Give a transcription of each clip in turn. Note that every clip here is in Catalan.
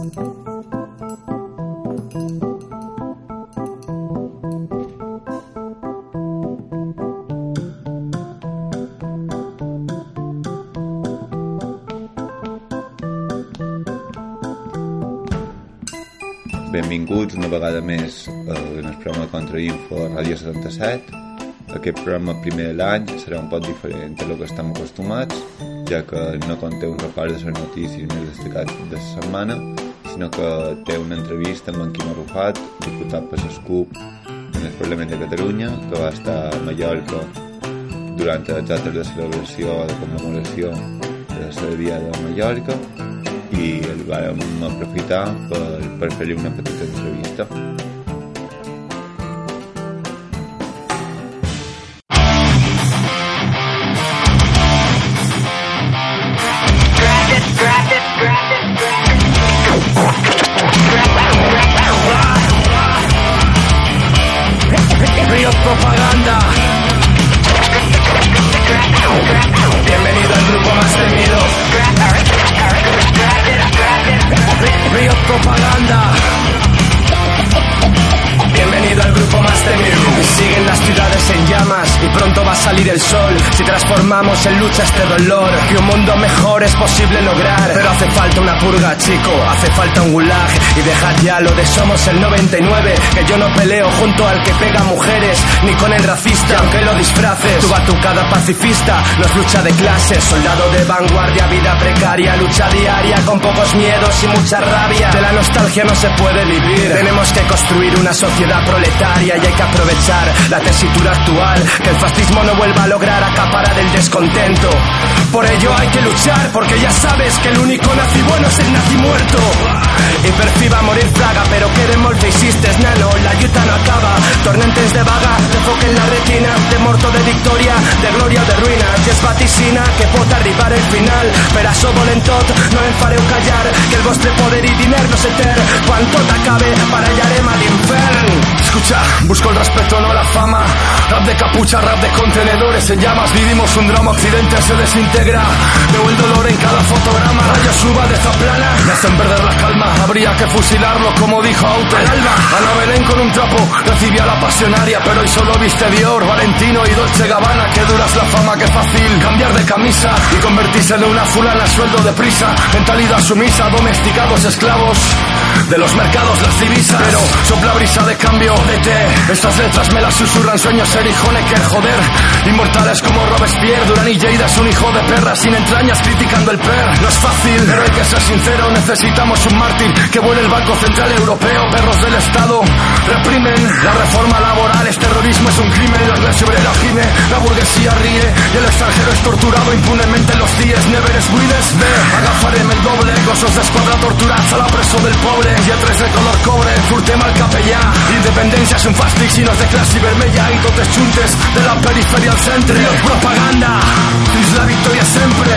Benvinguts una vegada més en el programa Contrainfo a Ràdio 77. Aquest programa primer de l'any serà un poc diferent del que estem acostumats, ja que no conté un repàs de les notícies més destacats de la setmana, sinó que té una entrevista amb en Quim Arrufat, diputat per l'ESCUP en el Parlament de Catalunya, que va estar a Mallorca durant els actes de celebració de commemoració de la Dia de Mallorca, i el vam aprofitar per fer-li una petita entrevista. Ríos Propaganda. Bienvenido al grupo más temido. Ríos Propaganda. Bienvenido al grupo más temido. Siguen las ciudades en llamas y pronto va a salir el sol. Si transformamos en lucha este dolor, que un mundo mejor es posible lograr. Pero hace falta una purga, chico, hace falta un gulag. Y dejad ya lo de somos el 99, que yo no peleo junto al que pega mujeres, ni con el racista, aunque lo disfraces. Tu batucada pacifista no es lucha de clases. Soldado de vanguardia, vida precaria, lucha diaria con pocos miedos y mucha rabia. De la nostalgia no se puede vivir. Tenemos que construir una sociedad proletaria y hay que aprovechar la tesitura actual, que el fascismo no vuelva a lograr acaparar el descontento. Por ello hay que luchar, porque ya sabes que el único nazi bueno es el nazi muerto. Y perciba morir fraga, pero quede molt feixistes, nano, la lluita no acaba. Tornentes de vaga, de foc en la retina, de morto de victòria, de glòria o de ruïna. I es vaticina que pot arribar el final. Per això volem tot, no em fareu callar, que el vostre poder i diner no s'eter. Quan tot acabe, parallarem a l'infern. Escucha, busco el respeto, no la fama. Rap de capucha, rap de contenedores en llamas. Vivimos un drama, occidente se desintegra. Veo el dolor en cada fotograma. Rayos suba de Zaplana, me hacen perder la calma. Habría que fusilarlo, como dijo Aute. Al alba, Ana Belén con un trapo recibía la pasionaria, pero hoy solo viste Dior, Valentino y Dolce Gabbana. Que duras la fama, que fácil cambiar de camisa y convertirse en una fulana a sueldo de prisa. Mentalidad sumisa, domesticados esclavos de los mercados, las divisas. Pero sopla brisa de cambio, vete. Estas letras me las susurran sueños, ser hijo Necker, joder. Inmortales como Robespierre, Durán y Lleida es un hijo de perra sin entrañas criticando el PER. No es fácil, pero hay que ser sincero, necesitamos un mártir que vuele el Banco Central Europeo. Perros del Estado reprimen la reforma laboral, el terrorismo es un crimen, la clase obrera gime, la burguesía ríe y el extranjero es torturado impunemente en los días. Never es buides, ve, agafarem el doble, gossos d'esquadra torturats a la presó del pobre, lletres de color cobre, furtem al capellà. Independència és un fàstic si no és de classe vermella i totes juntes de la perifèria al centre. Propaganda, fins la victòria sempre.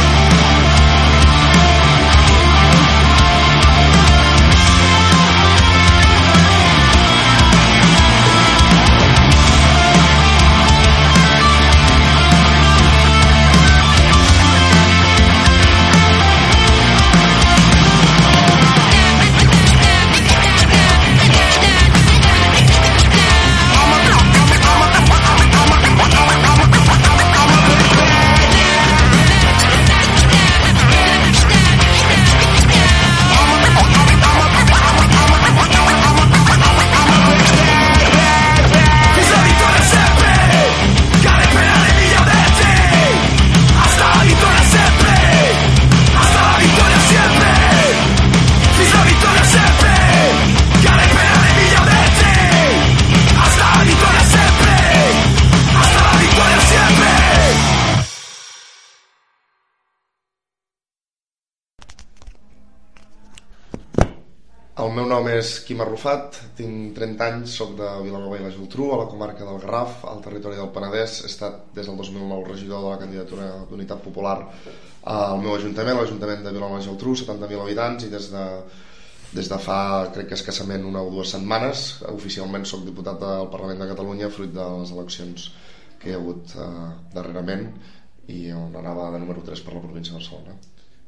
El meu nom és Quim Arrufat, tinc 30 anys, soc de Vilanova i la Geltrú, a la comarca del Garraf, al territori del Penedès. He estat des del 2009 regidor de la candidatura d'Unitat Popular al meu ajuntament, l'Ajuntament de Vilanova i la Geltrú, 70.000 habitants, i des de fa, crec que escassament una o dues setmanes, oficialment soc diputat del Parlament de Catalunya, fruit de les eleccions que hi ha hagut darrerament, i on anava de número 3 per la província de Barcelona.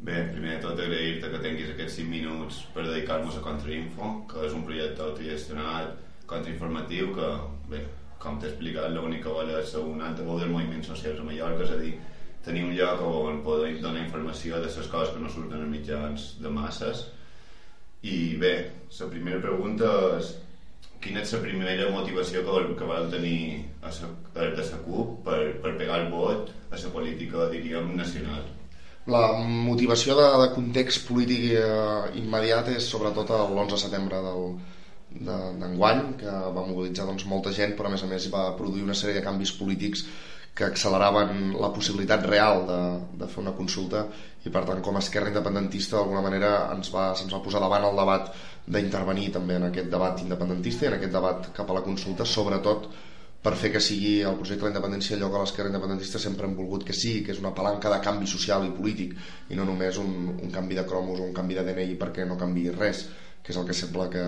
Bé, primer de tot agrair-te que tinguis aquests 5 minuts per dedicar-nos a Contrainfo, que és un projecte autogestionat, contrainformatiu, que, bé, com t'he explicat, l'únic que vol és ser un altre dels moviments socials a Mallorca, és a dir, tenir un lloc on poder donar informació de les coses que no surten en mitjans de masses. I bé, la primera pregunta és: quina és la primera motivació que vau tenir de la CUP per pegar el vot a la política, diríem, nacional? La motivació de context polític immediat és sobretot l'11 de setembre d'enguany, que va mobilitzar molta gent, però a més va produir una sèrie de canvis polítics que acceleraven la possibilitat real de fer una consulta, i per tant, com a esquerra independentista, d'alguna manera se'ns va posar davant el debat d'intervenir també en aquest debat independentista i en aquest debat cap a la consulta, sobretot per fer que sigui el projecte de la independència allò que l'esquerra independentista sempre hem volgut que sigui, que és una palanca de canvi social i polític, i no només un canvi de cromos o un canvi de DNI perquè no canvi res, que és el que sembla que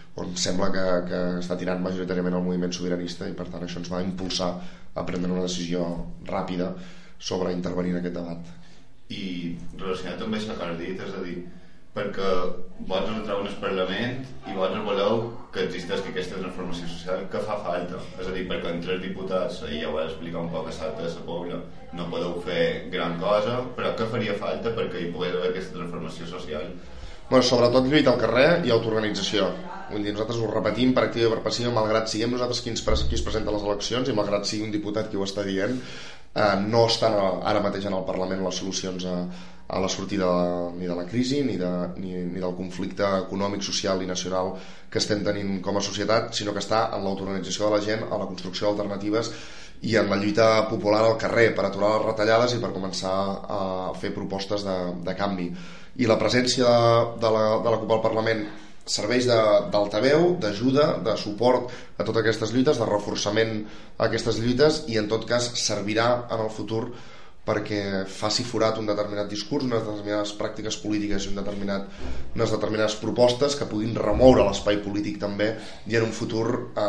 està tirant majoritàriament el moviment sobiranista, i per tant això ens va impulsar a prendre una decisió ràpida sobre intervenir en aquest debat. I relacionat amb això que has dit, és a dir, perquè vosaltres entreu en el Parlament i vosaltres voleu que existeixi aquesta transformació social que fa falta, és a dir, perquè en 3 diputats, ahir ja ho vaig explicar un poc a Salta de la Pobla, no podeu fer gran cosa, però què faria falta perquè hi pogués haver aquesta transformació social? Bueno, sobretot lluita al carrer i autoorganització. Vull dir, nosaltres ho repetim per activa i per passiva, malgrat siguem nosaltres qui es presenta a les eleccions i malgrat sigui un diputat qui ho està dient, no estan ara mateix en el Parlament les solucions a la sortida ni de la crisi ni del conflicte econòmic, social i nacional que estem tenint com a societat, sinó que està en l'autoorganització de la gent, a la construcció d'alternatives i en la lluita popular al carrer per aturar les retallades i per començar a fer propostes de canvi. I la presència de la CUP al Parlament serveix d'altaveu, d'ajuda, de suport a totes aquestes lluites, de reforçament a aquestes lluites, i en tot cas servirà en el futur perquè faci forat un determinat discurs, unes determinades pràctiques polítiques i unes determinades propostes que puguin remoure l'espai polític també, i en un futur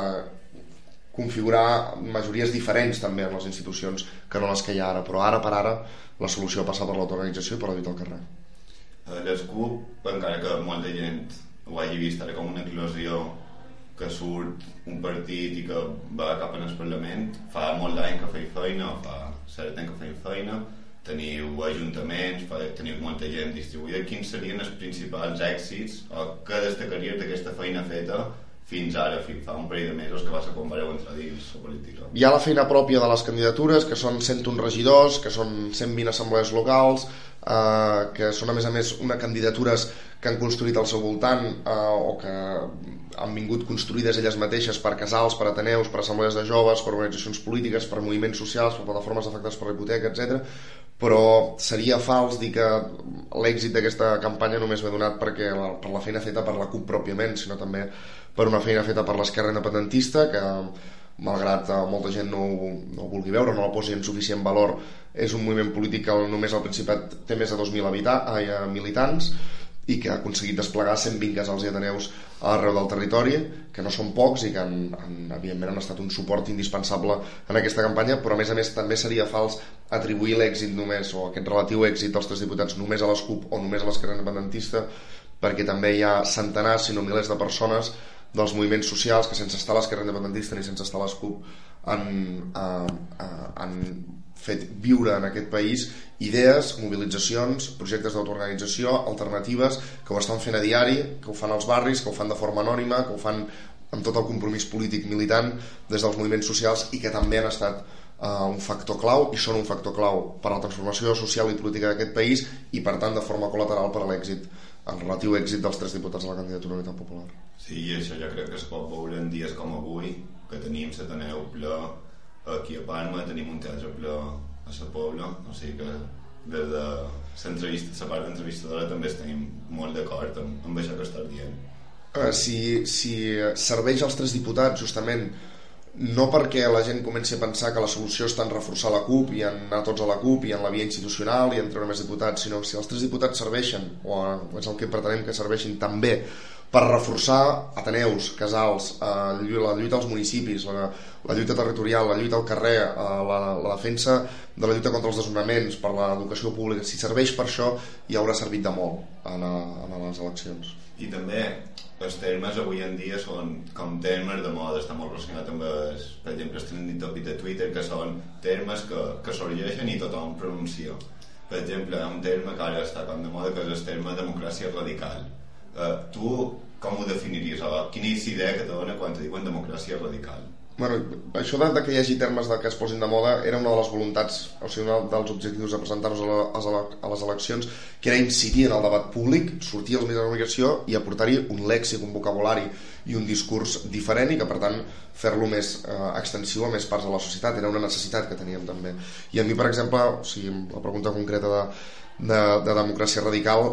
configurar majories diferents també en les institucions que no les que hi ha ara, però ara per ara la solució passa per l'autoorganització i per la lluita al carrer. Les CUP, encara que molta gent ho hagi vist ara com una eclosió que surt un partit i que va cap al Parlament, fa molt d'any que feia feina, fa cert any que feia feina, teniu ajuntaments, teniu molta gent distribuïda. Quins serien els principals èxits o què destacaries d'aquesta feina feta fins ara, fa un parell de mesos que va ser quan vareu entrar dins la política? Hi ha la feina pròpia de les candidatures, que són 101 regidors, que són 120 assemblees locals, que són a més unes candidatures que han construït al seu voltant o que han vingut construïdes elles mateixes per casals, per ateneus, per assemblees de joves, per organitzacions polítiques, per moviments socials, per plataformes afectades per la hipoteca, etc. Però seria fals dir que l'èxit d'aquesta campanya només ve donat per la feina feta per la CUP pròpiament, sinó també per una feina feta per l'esquerra independentista, que malgrat molta gent no ho vulgui veure, no la posi en suficient valor, és un moviment polític que només al Principat té més de 2.000 militants i que ha aconseguit desplegar 120 casals i ateneus arreu del territori, que no són pocs i que evidentment han estat un suport indispensable en aquesta campanya, però a més també seria fals atribuir l'èxit només, o aquest relatiu èxit dels 3 diputats només a les CUP o només a l'esquerra independentista, perquè també hi ha centenars, si no milers de persones dels moviments socials que sense estar a l'esquerra independentista ni sense estar a les CUP han fet viure en aquest país idees, mobilitzacions, projectes d'autoorganització, alternatives, que ho estan fent a diari, que ho fan als barris, que ho fan de forma anònima, que ho fan amb tot el compromís polític militant des dels moviments socials, i que també han estat un factor clau i són un factor clau per a la transformació social i política d'aquest país, i per tant de forma col·lateral per a l'èxit, el relatiu èxit dels 3 diputats de la candidatura d'Unitat Popular. Sí, i això jo crec que es pot veure en dies com avui, que tenim l'Ateneu ple aquí a Palma, tenim un teatre ple a la Pobla, o sigui que des de la part d'entrevistadora també estem molt d'acord amb això que estàs dient. Si serveix als 3 diputats justament no perquè la gent comenci a pensar que la solució està en reforçar la CUP i en anar tots a la CUP i en la via institucional i en treure més diputats, sinó si els 3 diputats serveixen, o és el que pretenem que serveixin també per reforçar ateneus, casals, la lluita als municipis, la lluita territorial, la lluita al carrer, la defensa de la lluita contra els desnonaments, per l'educació pública. Si serveix per això, ja haurà servit de molt a les eleccions. I també els termes avui en dia són com termes de moda, està molt relacionat amb per exemple el trending topic de Twitter, que són termes que sorgeixen i tothom pronuncia. Per exemple, un terme que ara està com de moda, que és el terme democràcia radical. Tu com ho definiries? Quina és la idea que te dona quan te diuen democràcia radical? Bueno, això de que hi hagi termes que es posin de moda era una de les voluntats, o sigui, un dels objectius de presentar-nos a les eleccions, que era incidir en el debat públic, sortir als mitjans de comunicació i aportar-hi un lèxic, un vocabulari i un discurs diferent, i que per tant fer-lo més extensiu a més parts de la societat. Era una necessitat que teníem també. I a mi, per exemple, o sigui, la pregunta concreta de democràcia radical,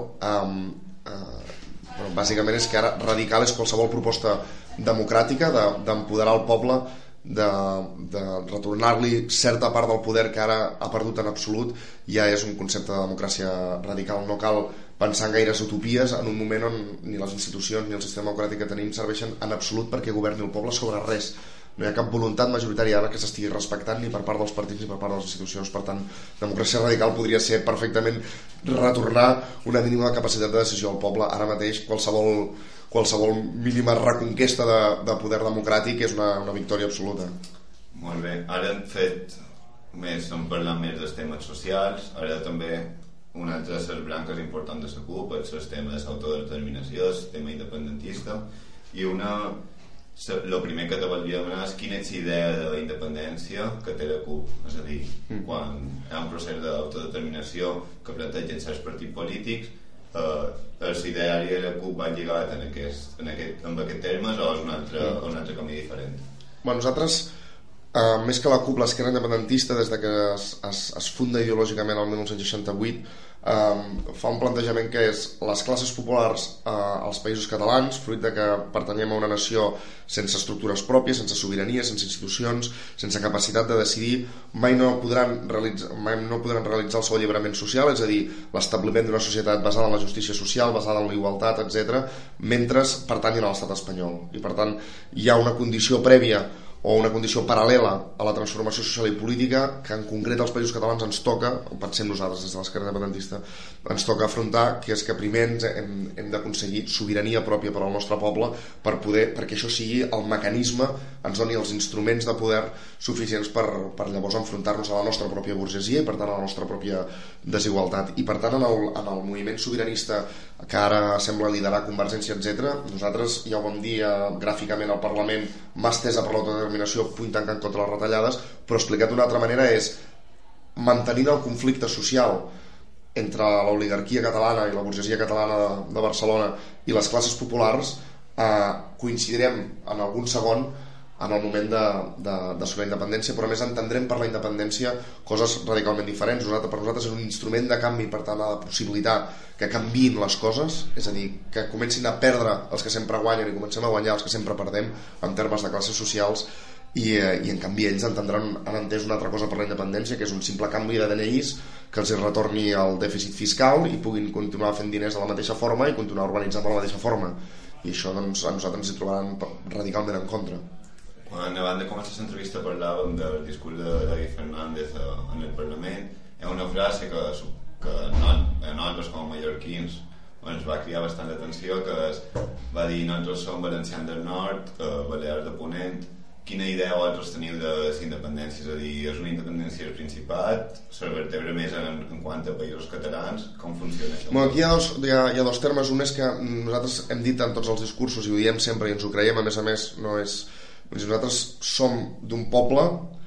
bàsicament és que ara radical és qualsevol proposta democràtica d'empoderar el poble, de retornar-li certa part del poder que ara ha perdut en absolut. Ja és un concepte de democràcia radical. No cal pensar en gaires utopies en un moment on ni les institucions ni el sistema democràtic que tenim serveixen en absolut perquè governi el poble sobre res. No hi ha cap voluntat majoritària ara que s'estigui respectant ni per part dels partits ni per part de les institucions. Per tant, democràcia radical podria ser perfectament retornar una mínima capacitat de decisió al poble. Ara mateix qualsevol mínima reconquesta de poder democràtic és una victòria absoluta. Molt bé, ara hem parlat més dels temes socials. Ara també una altra de les branques importants de la CUP és el tema de l'autodeterminació, el tema independentista, i el primer que te volia demanar és quina és la idea de la independència que té la CUP. És a dir, quan hi ha un procés d'autodeterminació que plantegen certs partits polítics, el ideari de la CUP va lligat amb aquest termes o és un altre camí diferent? Nosaltres, més que la CUP, l'esquerra independentista, des que es funda ideològicament el 1968, fa un plantejament que és les classes populars als països catalans, fruit de que pertanyem a una nació sense estructures pròpies, sense sobirania, sense institucions, sense capacitat de decidir, mai no podran realitzar el seu alliberament social, és a dir, l'establiment d'una societat basada en la justícia social, basada en la igualtat, etc., mentre pertanyen a l'estat espanyol. I per tant hi ha una condició prèvia o una condició paral·lela a la transformació social i política que en concret als països catalans ens toca, o pensem nosaltres des de l'esquerra independentista, ens toca afrontar, que és que primer hem d'aconseguir sobirania pròpia per al nostre poble perquè això sigui el mecanisme, ens doni els instruments de poder suficients per llavors enfrontar-nos a la nostra pròpia burgesia i per tant a la nostra pròpia desigualtat. I per tant en el moviment sobiranista que ara sembla liderar Convergència, etc., nosaltres ja ho vam dir gràficament al Parlament, mà estesa per l'autodeterminació, puny tancant contra les retallades, però explicat d'una altra manera és mantenint el conflicte social entre l'oligarquia catalana i la burgesia catalana de Barcelona i les classes populars, coincidirem en algun segon en el moment de la independència, però a més entendrem per la independència coses radicalment diferents. Per nosaltres és un instrument de canvi, per tant ha de possibilitar que canviïn les coses, és a dir, que comencin a perdre els que sempre guanyen i comencem a guanyar els que sempre perdem en termes de classes socials, i en canvi ells han entès una altra cosa per la independència, que és un simple canvi de DNIs que els retorni el dèficit fiscal i puguin continuar fent diners de la mateixa forma i continuar urbanitzant de la mateixa forma. I això doncs, a nosaltres ens hi trobaran radicalment en contra. Quan abans de començar l'entrevista parlàvem del discurs de David Fernández en el Parlament. Hi ha una frase que a nosaltres com a mallorquins ens va cridar bastant l'atenció, que va dir: nosaltres som valencians del nord, balears de ponent. Quina idea vosaltres teniu de la independència? És a dir, és una independència del Principat? Se vertebra més en quant a països catalans? Com funciona això? Aquí hi ha dos termes. Un és que nosaltres hem dit en tots els discursos i ho diem sempre i ens ho creiem, a més no és... Nosaltres som d'un poble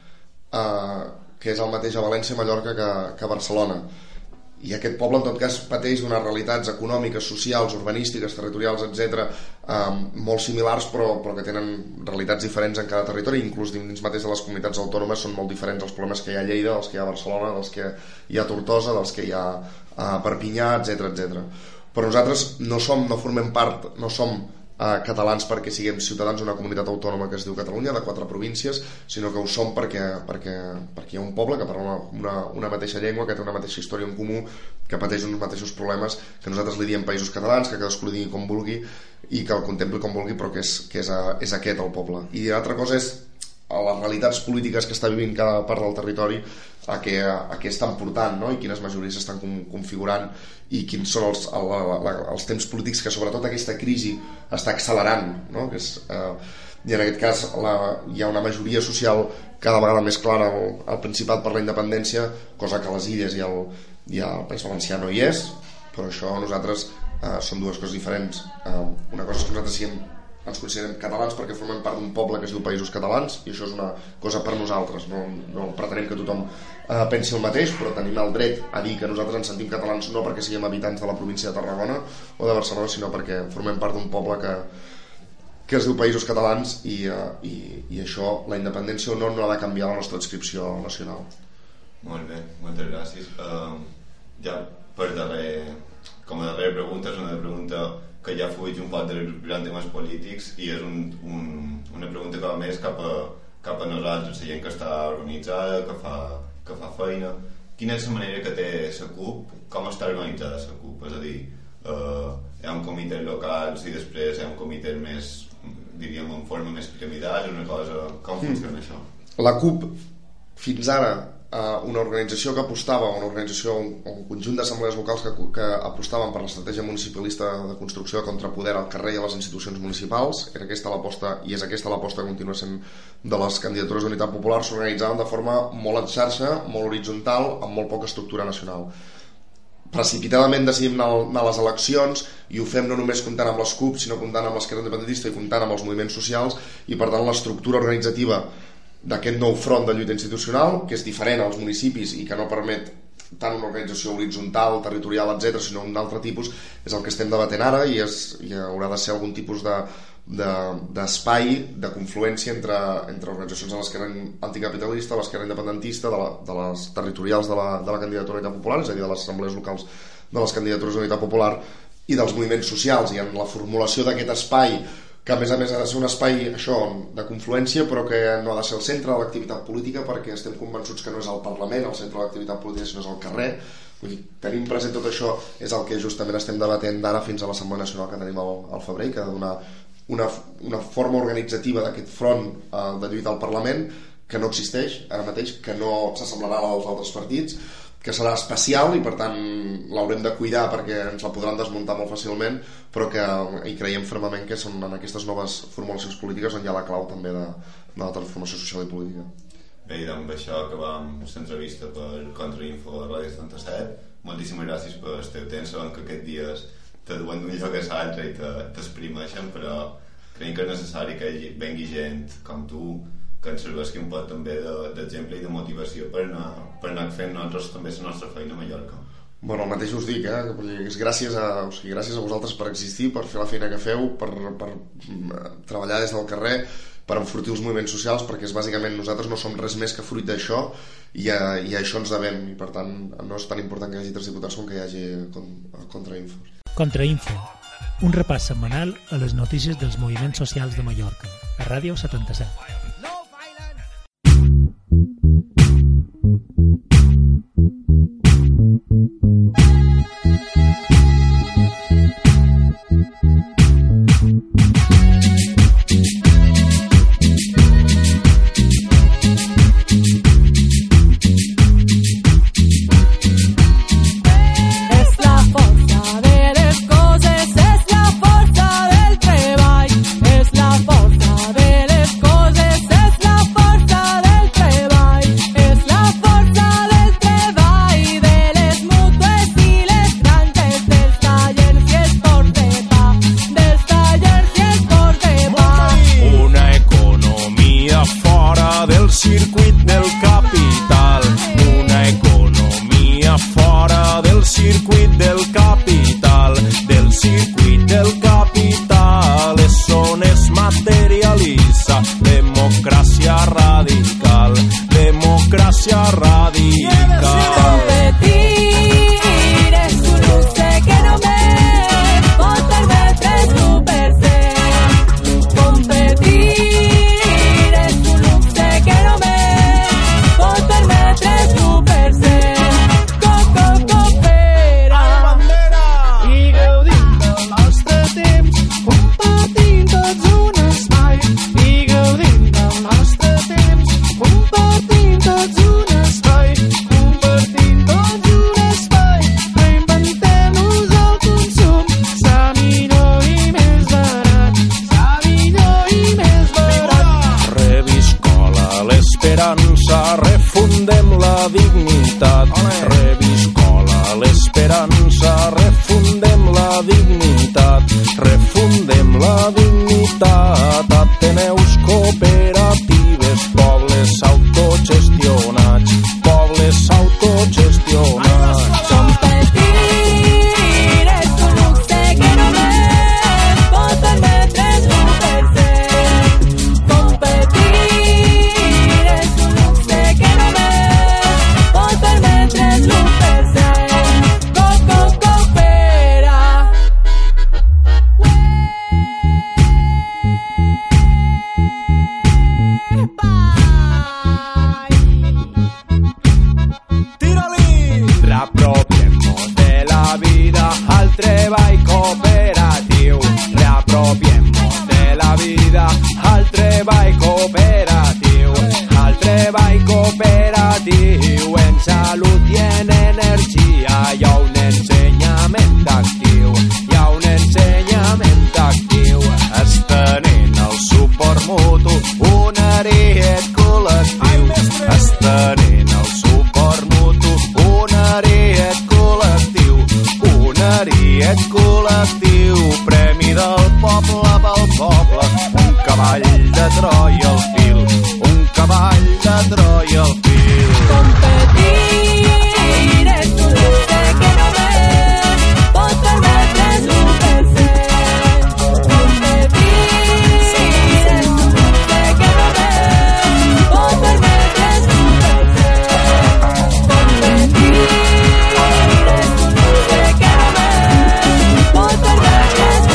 que és el mateix a València, Mallorca que a Barcelona, i aquest poble en tot cas pateix d'unes realitats econòmiques, socials, urbanístiques, territorials, etc., molt similars, però que tenen realitats diferents en cada territori. Inclús dins mateix de les comunitats autònomes són molt diferents els problemes que hi ha a Lleida, dels que hi ha a Barcelona, dels que hi ha a Tortosa, dels que hi ha a Perpinyà, etc. Però nosaltres no formem part, no som catalans perquè siguem ciutadans d'una comunitat autònoma que es diu Catalunya, de 4 províncies, sinó que ho som perquè hi ha un poble que parla una mateixa llengua, que té una mateixa història en comú, que pateix uns mateixos problemes, que nosaltres li diem països catalans, que cadascú li digui com vulgui i que el contempli com vulgui, però que és aquest el poble. I l'altra cosa és a les realitats polítiques que està vivint cada part del territori, a què estan portant, no? I quines majories estan configurant i quins són els temps polítics que sobretot aquesta crisi està accelerant, no? I en aquest cas hi ha una majoria social cada vegada més clara al Principat per la independència, cosa que a les Illes i al País Valencià no hi és, però això nosaltres són dues coses diferents. Una cosa és que nosaltres ens considerem catalans perquè formem part d'un poble que es diu Països Catalans, i això és una cosa per nosaltres, no pretenem que tothom pensi el mateix, però tenim el dret a dir que nosaltres ens sentim catalans no perquè siguem habitants de la província de Tarragona o de Barcelona, sinó perquè formem part d'un poble que es diu Països Catalans, i això, la independència o no ha de canviar la nostra adscripció nacional. Molt bé, moltes gràcies. Ja per com a darrera pregunta, és una pregunta que ja fuig un poc dels grans temes polítics i és una pregunta que va més cap a nosaltres, la gent que està organitzada, que fa feina. Quina és la manera que té la CUP? Com està organitzada la CUP? És a dir, hi ha un comitè locals i després hi ha un comitè més, diríem, en forma més piramidal, una cosa... Com funciona això? La CUP, fins ara, una organització que apostava, un conjunt d'assemblees locals que apostaven per l'estratègia municipalista de construcció de contrapoder al carrer i a les institucions municipals, era aquesta l'aposta, i és aquesta l'aposta que continua sent de les candidatures d'Unitat Popular, s'organitzaven de forma molt en xarxa, molt horitzontal, amb molt poca estructura nacional. Precipitadament decidim anar a les eleccions, i ho fem no només comptant amb les CUP, sinó comptant amb l'Esquerra Independentista i comptant amb els moviments socials, i per tant l'estructura organitzativa d'aquest nou front de lluita institucional, que és diferent als municipis i que no permet tant una organització horitzontal, territorial, etc., sinó un altre tipus, és el que estem debatent ara, i haurà de ser algun tipus d'espai de confluència entre organitzacions de l'esquerra anticapitalista, l'esquerra independentista, de les territorials de la candidatura d'Unitat Popular, és a dir, de les assemblees locals de les candidatures d'Unitat Popular, i dels moviments socials, i en la formulació d'aquest espai, que a més ha de ser un espai de confluència, però que no ha de ser el centre de l'activitat política, perquè estem convençuts que no és el Parlament el centre de l'activitat política, sinó és el carrer. Vull dir, tenim present tot això, és el que justament estem debatent d'ara fins a l'Assemblea Nacional que tenim al febrer, que ha de donar una forma organitzativa d'aquest front de lluita al Parlament, que no existeix ara mateix, que no s'assemblarà als altres partits, que serà especial i per tant l'haurem de cuidar perquè ens la podran desmuntar molt fàcilment, però que hi creiem fermament que són en aquestes noves formulacions polítiques on hi ha la clau també de la transformació social i política. Bé, i amb això acabam l'entrevista per Contrainfo a Ràdio 77. Moltíssimes gràcies per el teu temps. Sabem que aquests dies te duen d'un lloc a l'altre i t'exprimeixen, però creiem que és necessari que vengui gent com tu que ens serveixi un poc també d'exemple i de motivació per anar fent nosaltres també la nostra feina a Mallorca. Bueno, el mateix us dic, és gràcies a vosaltres per existir, per fer la feina que feu, per treballar des del carrer, per enfortir els moviments socials, perquè és bàsicament nosaltres no som res més que fruit d'això, i a això ens devem, i per tant no és tan important que hi hagi 3 diputats com que hi hagi Contrainfo. Contrainfo, un repàs setmanal a les notícies dels moviments socials de Mallorca, a Ràdio 77. Es la força de les coses, esperança, refundem la dignitat, refundem la dignitat. Ateneus, cooperatives, pobles autogestionats, pobles autogestionats. Competir és un luxe que només pot permetre's l'1%. Competir és un luxe que només pot permetre's l'1%. Coopera. Reapropiemos de la vida al treball cooperatiu. Reapropiemos de la vida al treball cooperatiu. Al treball cooperatiu en salut i en energia hi ha un ensenyament actiu. Hi ha un ensenyament actiu. Estenent el suport mutu, unariet col·lectiu. Estenent el suport mutu, unariet col·lectiu. Unariet col·lectiu, premi del poble pel poble. Un cavall de Troia al fil, un cavall de Troia al fil. Competir és un luxe que només pot permetre's l'1%. Competir és un luxe que només pot permetre's l'1%. Competir és un luxe que només pot permetre's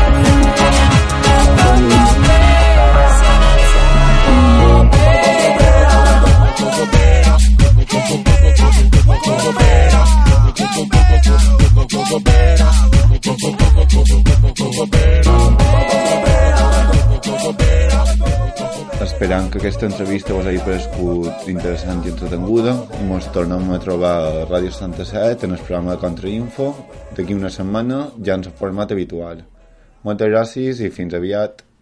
Esperant que aquesta entrevista us hagi parescut interessant i entretenguda i ens tornem a trobar a Ràdio 77 en el programa de Contrainfo d'aquí una setmana ja en el format habitual. Moltes gràcies i fins aviat.